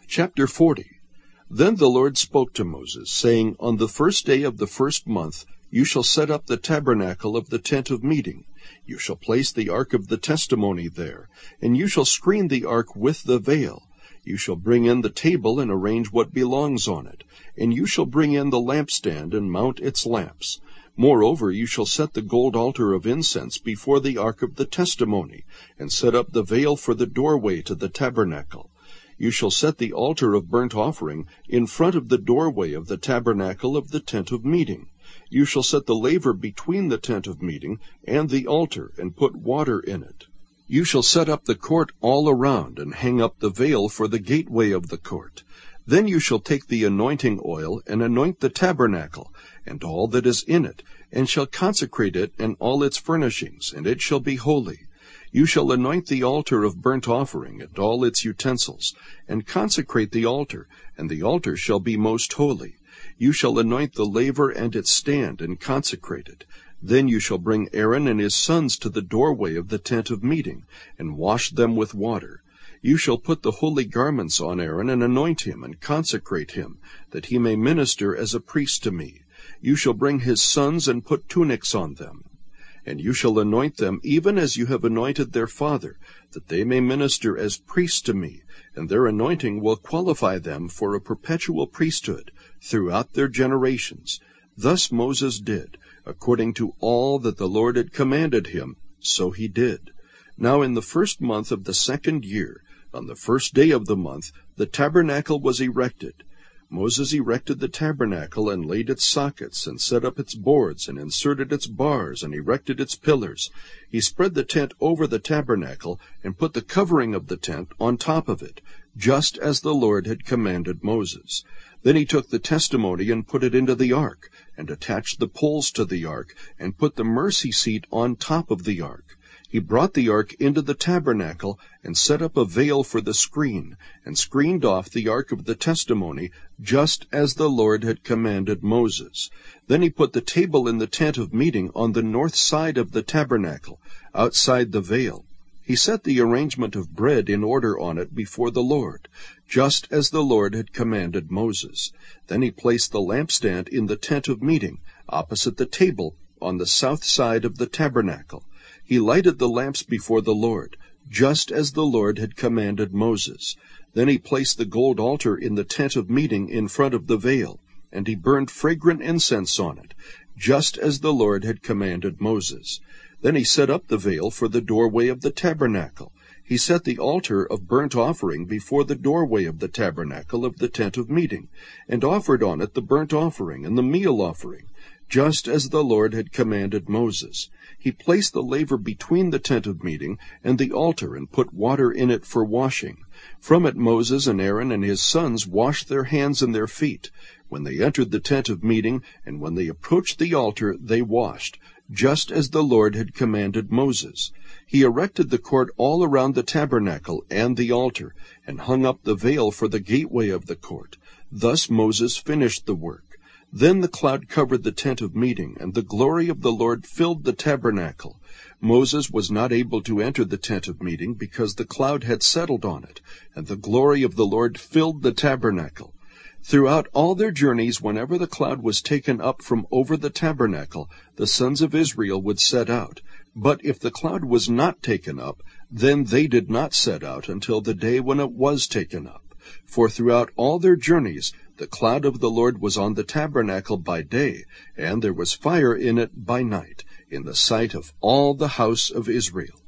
Chapter 40. Then the Lord spoke to Moses, saying, On the first day of the first month you shall set up the tabernacle of the tent of meeting. You shall place the ark of the testimony there, and you shall screen the ark with the veil. You shall bring in the table and arrange what belongs on it, and you shall bring in the lampstand and mount its lamps. Moreover, you shall set the gold altar of incense before the ark of the testimony, and set up the veil for the doorway to the tabernacle. You shall set the altar of burnt offering in front of the doorway of the tabernacle of the tent of meeting. You shall set the laver between the tent of meeting and the altar, and put water in it. You shall set up the court all around, and hang up the veil for the gateway of the court. Then you shall take the anointing oil, and anoint the tabernacle, and all that is in it, and shall consecrate it and all its furnishings, and it shall be holy. You shall anoint the altar of burnt offering and all its utensils, and consecrate the altar, and the altar shall be most holy. You shall anoint the laver and its stand, and consecrate it. Then you shall bring Aaron and his sons to the doorway of the tent of meeting, and wash them with water. You shall put the holy garments on Aaron, and anoint him, and consecrate him, that he may minister as a priest to me. You shall bring his sons, and put tunics on them. And you shall anoint them even as you have anointed their father, that they may minister as priests to me, and their anointing will qualify them for a perpetual priesthood throughout their generations. Thus Moses did, according to all that the Lord had commanded him, so he did. Now in the first month of the second year, on the first day of the month, the tabernacle was erected. Moses erected the tabernacle, and laid its sockets, and set up its boards, and inserted its bars, and erected its pillars. He spread the tent over the tabernacle, and put the covering of the tent on top of it, just as the Lord had commanded Moses. Then he took the testimony and put it into the ark, and attached the poles to the ark, and put the mercy seat on top of the ark. He brought the ark into the tabernacle, and set up a veil for the screen, and screened off the ark of the testimony, just as the Lord had commanded Moses. Then he put the table in the tent of meeting on the north side of the tabernacle, outside the veil. He set the arrangement of bread in order on it before the Lord, just as the Lord had commanded Moses. Then he placed the lampstand in the tent of meeting, opposite the table, on the south side of the tabernacle. He lighted the lamps before the Lord, just as the Lord had commanded Moses. Then he placed the gold altar in the tent of meeting in front of the veil, and he burned fragrant incense on it, just as the Lord had commanded Moses. Then he set up the veil for the doorway of the tabernacle. He set the altar of burnt offering before the doorway of the tabernacle of the tent of meeting, and offered on it the burnt offering and the meal offering, just as the Lord had commanded Moses. He placed the laver between the tent of meeting and the altar, and put water in it for washing. From it Moses and Aaron and his sons washed their hands and their feet. When they entered the tent of meeting, and when they approached the altar, they washed, just as the Lord had commanded Moses. He erected the court all around the tabernacle and the altar, and hung up the veil for the gateway of the court. Thus Moses finished the work. Then the cloud covered the tent of meeting, and the glory of the Lord filled the tabernacle. Moses was not able to enter the tent of meeting, because the cloud had settled on it, and the glory of the Lord filled the tabernacle. Throughout all their journeys, whenever the cloud was taken up from over the tabernacle, the sons of Israel would set out. But if the cloud was not taken up, then they did not set out until the day when it was taken up. For throughout all their journeys, the cloud of the Lord was on the tabernacle by day, and there was fire in it by night, in the sight of all the house of Israel.